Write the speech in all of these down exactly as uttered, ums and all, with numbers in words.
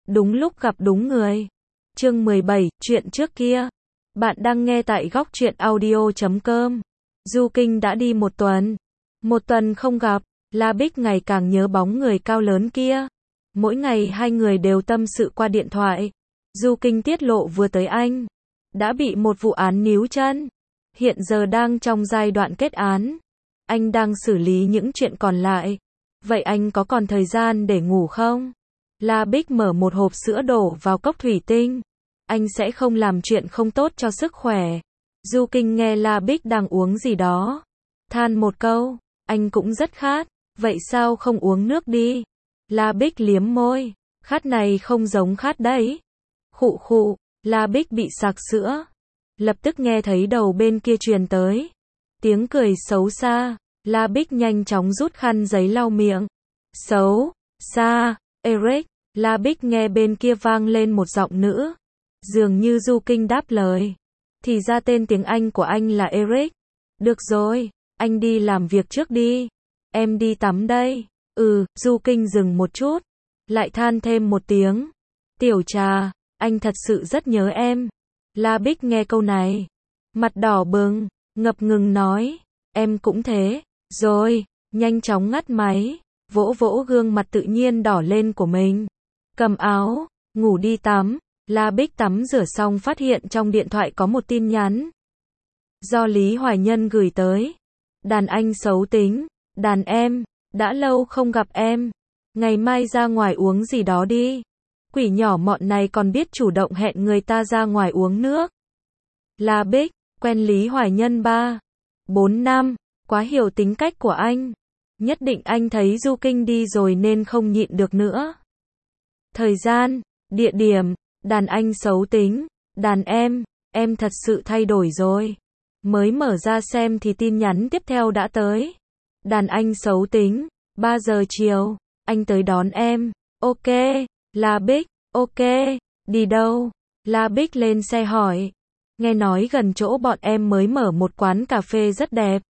đúng lúc gặp đúng người. Chương mười bảy, chuyện trước kia. Bạn đang nghe tại góc truyện audio chấm com. Du Kinh đã đi một tuần. Một tuần không gặp, La Bích ngày càng nhớ bóng người cao lớn kia. Mỗi ngày hai người đều tâm sự qua điện thoại. Du Kinh tiết lộ vừa tới anh đã bị một vụ án níu chân. Hiện giờ đang trong giai đoạn kết án. Anh đang xử lý những chuyện còn lại. Vậy anh có còn thời gian để ngủ không? La Bích mở một hộp sữa đổ vào cốc thủy tinh. Anh sẽ không làm chuyện không tốt cho sức khỏe. Du Kinh nghe La Bích đang uống gì đó, than một câu, anh cũng rất khát, vậy sao không uống nước đi? La Bích liếm môi, khát này không giống khát đấy. Khụ khụ, La Bích bị sặc sữa. Lập tức nghe thấy đầu bên kia truyền tới tiếng cười xấu xa. La Bích nhanh chóng rút khăn giấy lau miệng. Xấu xa, Eric. La Bích nghe bên kia vang lên một giọng nữ. Dường như Du Kinh đáp lời. Thì ra tên tiếng Anh của anh là Eric. Được rồi, anh đi làm việc trước đi. Em đi tắm đây. Ừ, Du Kinh dừng một chút. Lại than thêm một tiếng. Tiểu Trà, anh thật sự rất nhớ em. La Bích nghe câu này, mặt đỏ bừng, ngập ngừng nói. Em cũng thế. Rồi, nhanh chóng ngắt máy, vỗ vỗ gương mặt tự nhiên đỏ lên của mình. Cầm áo, ngủ đi tắm. La Bích tắm rửa xong phát hiện trong điện thoại có một tin nhắn. Do Lý Hoài Nhân gửi tới. Đàn anh xấu tính, đàn em, đã lâu không gặp em. Ngày mai ra ngoài uống gì đó đi. Quỷ nhỏ mọn này còn biết chủ động hẹn người ta ra ngoài uống nước. La Bích, quen Lý Hoài Nhân ba, bốn năm, quá hiểu tính cách của anh. Nhất định anh thấy Du Kinh đi rồi nên không nhịn được nữa. Thời gian, địa điểm, đàn anh xấu tính, đàn em, em thật sự thay đổi rồi. Mới mở ra xem thì tin nhắn tiếp theo đã tới. Đàn anh xấu tính, ba giờ chiều, anh tới đón em. Ok, La Bích, ok, đi đâu? La Bích lên xe hỏi. Nghe nói gần chỗ bọn em mới mở một quán cà phê rất đẹp.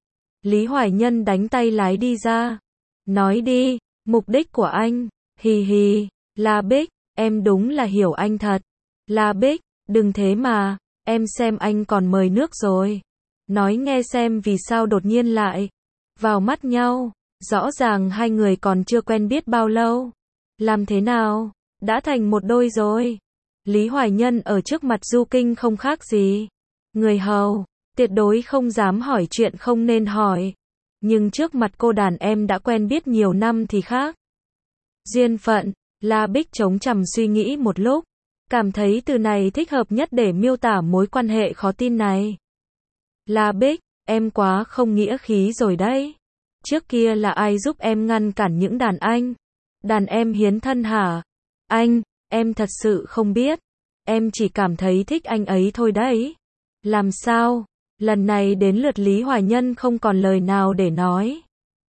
Lý Hoài Nhân đánh tay lái đi ra. Nói đi, mục đích của anh. Hì hì, La Bích, em đúng là hiểu anh thật. La Bích, đừng thế mà, em xem anh còn mời nước rồi. Nói nghe xem vì sao đột nhiên lại vào mắt nhau. Rõ ràng hai người còn chưa quen biết bao lâu. Làm thế nào? Đã thành một đôi rồi. Lý Hoài Nhân ở trước mặt Du Kinh không khác gì người hầu, tuyệt đối không dám hỏi chuyện không nên hỏi. Nhưng trước mặt cô đàn em đã quen biết nhiều năm thì khác. Duyên phận, La Bích chống chằm suy nghĩ một lúc, cảm thấy từ này thích hợp nhất để miêu tả mối quan hệ khó tin này. La Bích, em quá không nghĩa khí rồi đấy. Trước kia là ai giúp em ngăn cản những đàn anh, đàn em hiến thân hả? Anh, em thật sự không biết. Em chỉ cảm thấy thích anh ấy thôi đấy. Làm sao? Lần này đến lượt Lý Hoài Nhân không còn lời nào để nói.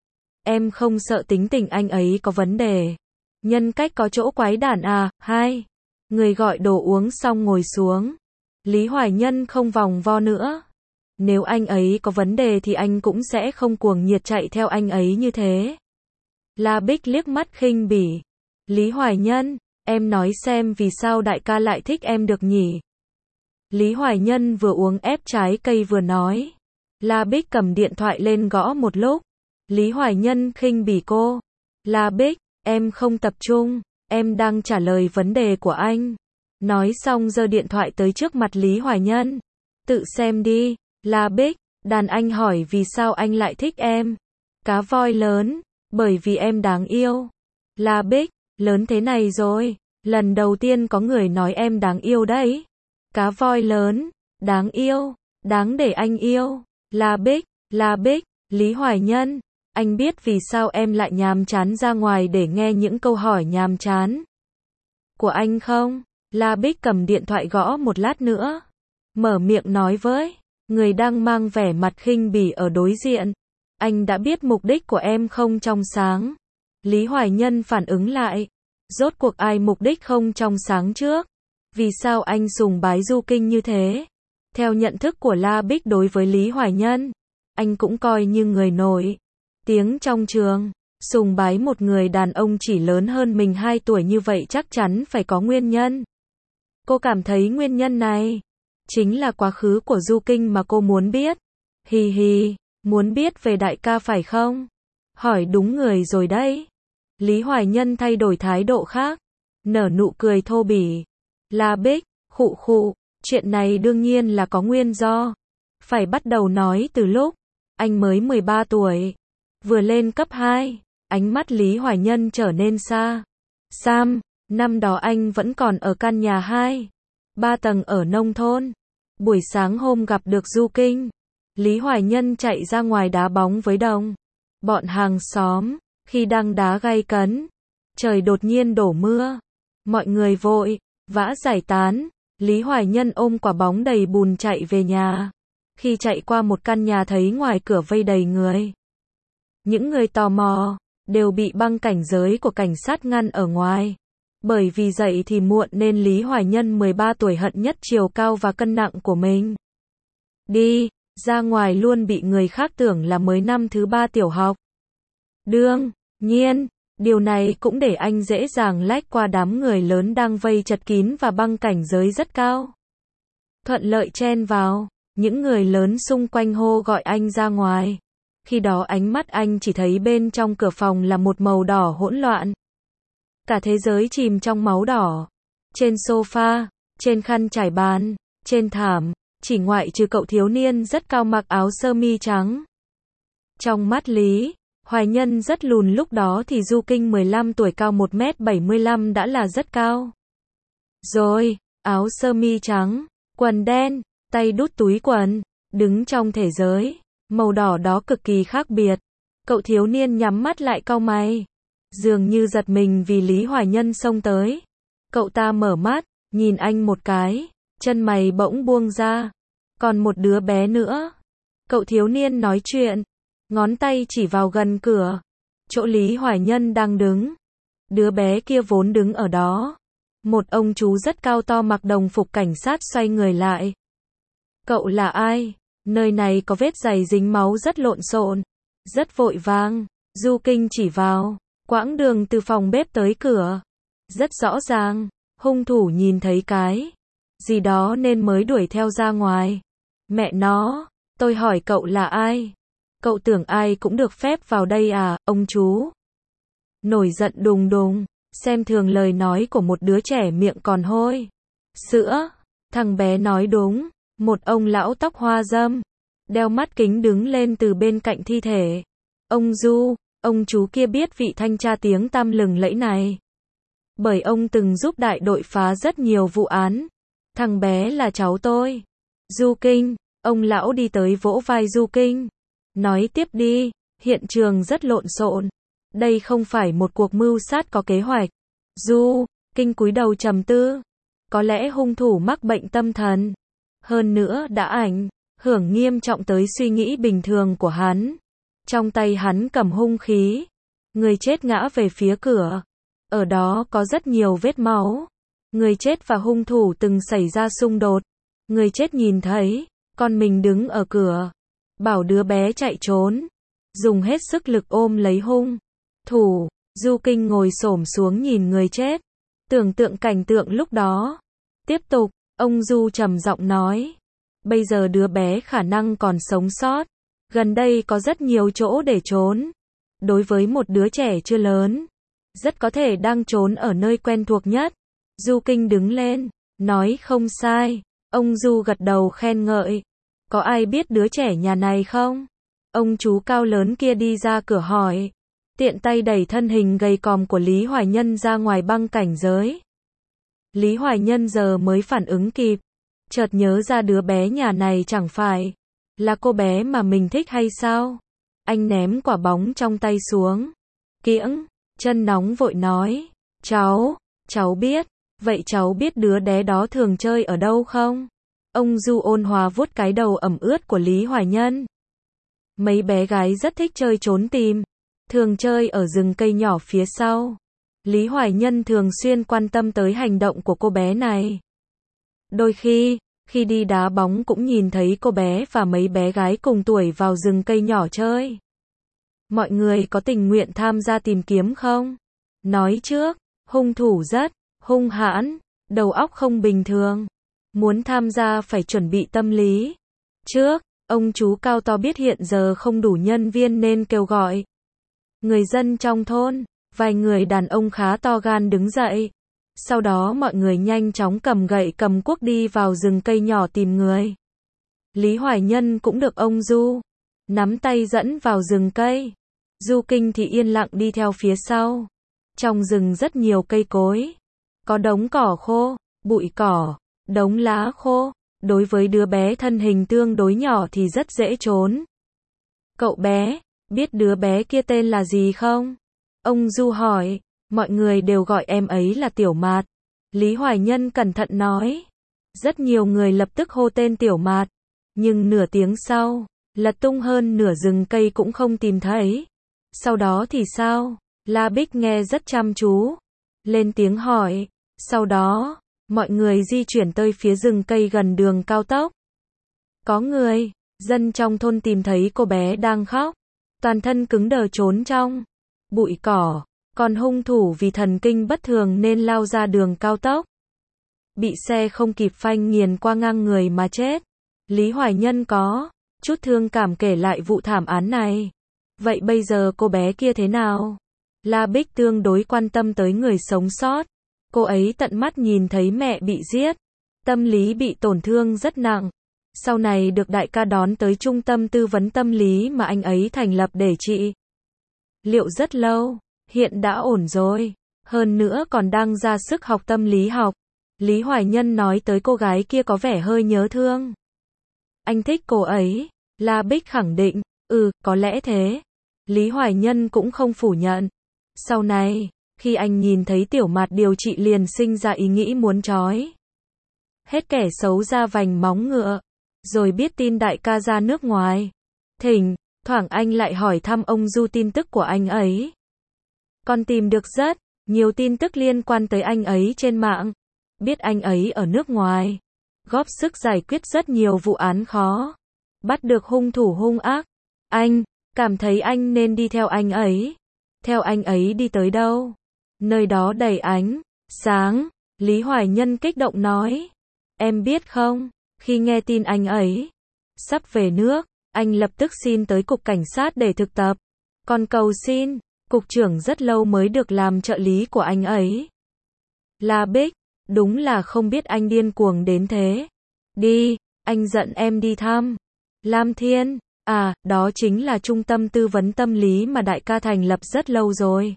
Em không sợ tính tình anh ấy có vấn đề. Nhân cách có chỗ quái đản à? Hai người gọi đồ uống xong ngồi xuống. Lý Hoài Nhân không vòng vo nữa. Nếu anh ấy có vấn đề thì anh cũng sẽ không cuồng nhiệt chạy theo anh ấy như thế. La Bích liếc mắt khinh bỉ. Lý Hoài Nhân, em nói xem vì sao đại ca lại thích em được nhỉ? Lý Hoài Nhân vừa uống ép trái cây vừa nói. La Bích cầm điện thoại lên gõ một lúc. Lý Hoài Nhân khinh bỉ cô. La Bích, em không tập trung, em đang trả lời vấn đề của anh. Nói xong giơ điện thoại tới trước mặt Lý Hoài Nhân. Tự xem đi. La Bích, đàn anh hỏi vì sao anh lại thích em. Cá voi lớn, bởi vì em đáng yêu. La Bích, lớn thế này rồi, lần đầu tiên có người nói em đáng yêu đấy. Cá voi lớn, đáng yêu, đáng để anh yêu. La Bích, La Bích, Lý Hoài Nhân, anh biết vì sao em lại nhàm chán ra ngoài để nghe những câu hỏi nhàm chán của anh không? La Bích cầm điện thoại gõ một lát nữa, mở miệng nói với người đang mang vẻ mặt khinh bỉ ở đối diện. Anh đã biết mục đích của em không trong sáng. Lý Hoài Nhân phản ứng lại. Rốt cuộc ai mục đích không trong sáng trước? Vì sao anh sùng bái Du Kinh như thế? Theo nhận thức của La Bích đối với Lý Hoài Nhân, anh cũng coi như người nổi tiếng trong trường. Sùng bái một người đàn ông chỉ lớn hơn mình hai tuổi như vậy chắc chắn phải có nguyên nhân. Cô cảm thấy nguyên nhân này chính là quá khứ của Du Kinh mà cô muốn biết. Hì hì, muốn biết về đại ca phải không? Hỏi đúng người rồi đấy. Lý Hoài Nhân thay đổi thái độ khác, nở nụ cười thô bỉ. La Bích, khụ khụ, chuyện này đương nhiên là có nguyên do. Phải bắt đầu nói từ lúc anh mới mười ba tuổi, vừa lên cấp hai, ánh mắt Lý Hoài Nhân trở nên xa. Sam, năm đó anh vẫn còn ở căn nhà hai, ba tầng ở nông thôn. Buổi sáng hôm gặp được Du Kinh, Lý Hoài Nhân chạy ra ngoài đá bóng với đồng bọn hàng xóm. Khi đang đá gay cấn, trời đột nhiên đổ mưa. Mọi người vội vã giải tán. Lý Hoài Nhân ôm quả bóng đầy bùn chạy về nhà. Khi chạy qua một căn nhà thấy ngoài cửa vây đầy người. Những người tò mò đều bị băng cảnh giới của cảnh sát ngăn ở ngoài. Bởi vì dậy thì muộn nên Lý Hoài Nhân mười ba tuổi hận nhất chiều cao và cân nặng của mình. Đi ra ngoài luôn bị người khác tưởng là mới năm thứ ba tiểu học. Đương nhiên, điều này cũng để anh dễ dàng lách qua đám người lớn đang vây chật kín và băng cảnh giới rất cao. Thuận lợi chen vào, những người lớn xung quanh hô gọi anh ra ngoài. Khi đó ánh mắt anh chỉ thấy bên trong cửa phòng là một màu đỏ hỗn loạn. Cả thế giới chìm trong máu đỏ. Trên sofa, trên khăn trải bàn, trên thảm, chỉ ngoại trừ cậu thiếu niên rất cao mặc áo sơ mi trắng. Trong mắt Lý Hoài Nhân rất lùn lúc đó thì Du Kinh mười lăm tuổi cao một mét bảy mươi lăm đã là rất cao. Rồi, áo sơ mi trắng, quần đen, tay đút túi quần, đứng trong thế giới màu đỏ đó cực kỳ khác biệt. Cậu thiếu niên nhắm mắt lại cau mày, dường như giật mình vì Lý Hoài Nhân xông tới. Cậu ta mở mắt, nhìn anh một cái, chân mày bỗng buông ra. Còn một đứa bé nữa. Cậu thiếu niên nói chuyện, ngón tay chỉ vào gần cửa, chỗ Lý Hoài Nhân đang đứng. Đứa bé kia vốn đứng ở đó. Một ông chú rất cao to mặc đồng phục cảnh sát xoay người lại. Cậu là ai? Nơi này có vết giày dính máu rất lộn xộn, rất vội vàng. Du Kinh chỉ vào quãng đường từ phòng bếp tới cửa. Rất rõ ràng, hung thủ nhìn thấy cái gì đó nên mới đuổi theo ra ngoài. Mẹ nó, tôi hỏi cậu là ai? Cậu tưởng ai cũng được phép vào đây à, ông chú? Nổi giận đùng đùng, xem thường lời nói của một đứa trẻ miệng còn hôi sữa. Thằng bé nói đúng, một ông lão tóc hoa râm, đeo mắt kính đứng lên từ bên cạnh thi thể. Ông Du, ông chú kia biết vị thanh tra tiếng tăm lừng lẫy này. Bởi ông từng giúp đại đội phá rất nhiều vụ án. Thằng bé là cháu tôi. Du Kinh, ông lão đi tới vỗ vai Du Kinh. Nói tiếp đi, hiện trường rất lộn xộn. Đây không phải một cuộc mưu sát có kế hoạch. Du Kinh cúi đầu trầm tư. Có lẽ hung thủ mắc bệnh tâm thần. Hơn nữa đã ảnh hưởng nghiêm trọng tới suy nghĩ bình thường của hắn. Trong tay hắn cầm hung khí. Người chết ngã về phía cửa. Ở đó có rất nhiều vết máu. Người chết và hung thủ từng xảy ra xung đột. Người chết nhìn thấy con mình đứng ở cửa, bảo đứa bé chạy trốn, dùng hết sức lực ôm lấy hung thủ. Du Kinh ngồi xổm xuống nhìn người chết, tưởng tượng cảnh tượng lúc đó. Tiếp tục, ông Du trầm giọng nói, bây giờ đứa bé khả năng còn sống sót. Gần đây có rất nhiều chỗ để trốn. Đối với một đứa trẻ chưa lớn, rất có thể đang trốn ở nơi quen thuộc nhất. Du Kinh đứng lên, nói không sai. Ông Du gật đầu khen ngợi. Có ai biết đứa trẻ nhà này không? Ông chú cao lớn kia đi ra cửa hỏi. Tiện tay đẩy thân hình gầy còm của Lý Hoài Nhân ra ngoài băng cảnh giới. Lý Hoài Nhân giờ mới phản ứng kịp. Chợt nhớ ra đứa bé nhà này chẳng phải là cô bé mà mình thích hay sao? Anh ném quả bóng trong tay xuống. Kiễng, chân nóng vội nói. Cháu, cháu biết. Vậy cháu biết đứa bé đó thường chơi ở đâu không? Ông Du ôn hòa vuốt cái đầu ẩm ướt của Lý Hoài Nhân. Mấy bé gái rất thích chơi trốn tìm. Thường chơi ở rừng cây nhỏ phía sau. Lý Hoài Nhân thường xuyên quan tâm tới hành động của cô bé này. Đôi khi, khi đi đá bóng cũng nhìn thấy cô bé và mấy bé gái cùng tuổi vào rừng cây nhỏ chơi. Mọi người có tình nguyện tham gia tìm kiếm không? Nói trước, hung thủ rất hung hãn, đầu óc không bình thường. Muốn tham gia phải chuẩn bị tâm lý. Trước, ông chú cao to biết hiện giờ không đủ nhân viên nên kêu gọi người dân trong thôn. Vài người đàn ông khá to gan đứng dậy. Sau đó mọi người nhanh chóng cầm gậy cầm cuốc đi vào rừng cây nhỏ tìm người. Lý Hoài Nhân cũng được ông Du nắm tay dẫn vào rừng cây. Du Kinh thì yên lặng đi theo phía sau. Trong rừng rất nhiều cây cối. Có đống cỏ khô, bụi cỏ, đống lá khô. Đối với đứa bé thân hình tương đối nhỏ thì rất dễ trốn. Cậu bé, biết đứa bé kia tên là gì không? Ông Du hỏi. Mọi người đều gọi em ấy là Tiểu Mạt. Lý Hoài Nhân cẩn thận nói. Rất nhiều người lập tức hô tên Tiểu Mạt. Nhưng nửa tiếng sau, lật tung hơn nửa rừng cây cũng không tìm thấy. Sau đó thì sao? La Bích nghe rất chăm chú. Lên tiếng hỏi. Sau đó, mọi người di chuyển tới phía rừng cây gần đường cao tốc. Có người, dân trong thôn tìm thấy cô bé đang khóc. Toàn thân cứng đờ trốn trong bụi cỏ. Còn hung thủ vì thần kinh bất thường nên lao ra đường cao tốc. Bị xe không kịp phanh nghiền qua ngang người mà chết. Lý Hoài Nhân có chút thương cảm kể lại vụ thảm án này. Vậy bây giờ cô bé kia thế nào? La Bích tương đối quan tâm tới người sống sót. Cô ấy tận mắt nhìn thấy mẹ bị giết. Tâm lý bị tổn thương rất nặng. Sau này được đại ca đón tới trung tâm tư vấn tâm lý mà anh ấy thành lập để trị liệu rất lâu. Hiện đã ổn rồi. Hơn nữa còn đang ra sức học tâm lý học. Lý Hoài Nhân nói tới cô gái kia có vẻ hơi nhớ thương. Anh thích cô ấy. La Bích khẳng định. Ừ, có lẽ thế. Lý Hoài Nhân cũng không phủ nhận. Sau này, khi anh nhìn thấy Tiểu Mạt điều trị liền sinh ra ý nghĩ muốn trói hết kẻ xấu ra vành móng ngựa. Rồi biết tin đại ca ra nước ngoài. Thỉnh thoảng anh lại hỏi thăm ông Du tin tức của anh ấy. Còn tìm được rất nhiều tin tức liên quan tới anh ấy trên mạng. Biết anh ấy ở nước ngoài. Góp sức giải quyết rất nhiều vụ án khó. Bắt được hung thủ hung ác. Anh cảm thấy anh nên đi theo anh ấy. Theo anh ấy đi tới đâu? Nơi đó đầy ánh sáng. Lý Hoài Nhân kích động nói. Em biết không, khi nghe tin anh ấy sắp về nước, anh lập tức xin tới cục cảnh sát để thực tập. Còn cầu xin cục trưởng rất lâu mới được làm trợ lý của anh ấy. La Bích, đúng là không biết anh điên cuồng đến thế. Đi, anh dẫn em đi thăm. Lam Thiên, à, đó chính là trung tâm tư vấn tâm lý mà đại ca thành lập rất lâu rồi.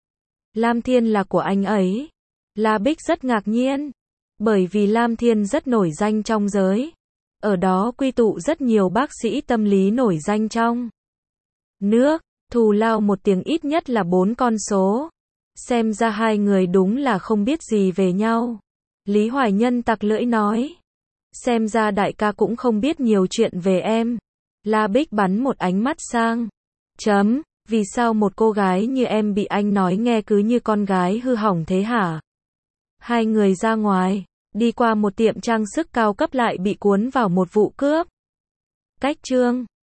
Lam Thiên là của anh ấy. La Bích rất ngạc nhiên. Bởi vì Lam Thiên rất nổi danh trong giới. Ở đó quy tụ rất nhiều bác sĩ tâm lý nổi danh trong nước. Thù lao một tiếng ít nhất là bốn con số. Xem ra hai người đúng là không biết gì về nhau. Lý Hoài Nhân tặc lưỡi nói. Xem ra đại ca cũng không biết nhiều chuyện về em. La Bích bắn một ánh mắt sang. Chấm, vì sao một cô gái như em bị anh nói nghe cứ như con gái hư hỏng thế hả? Hai người ra ngoài, đi qua một tiệm trang sức cao cấp lại bị cuốn vào một vụ cướp. Cách chương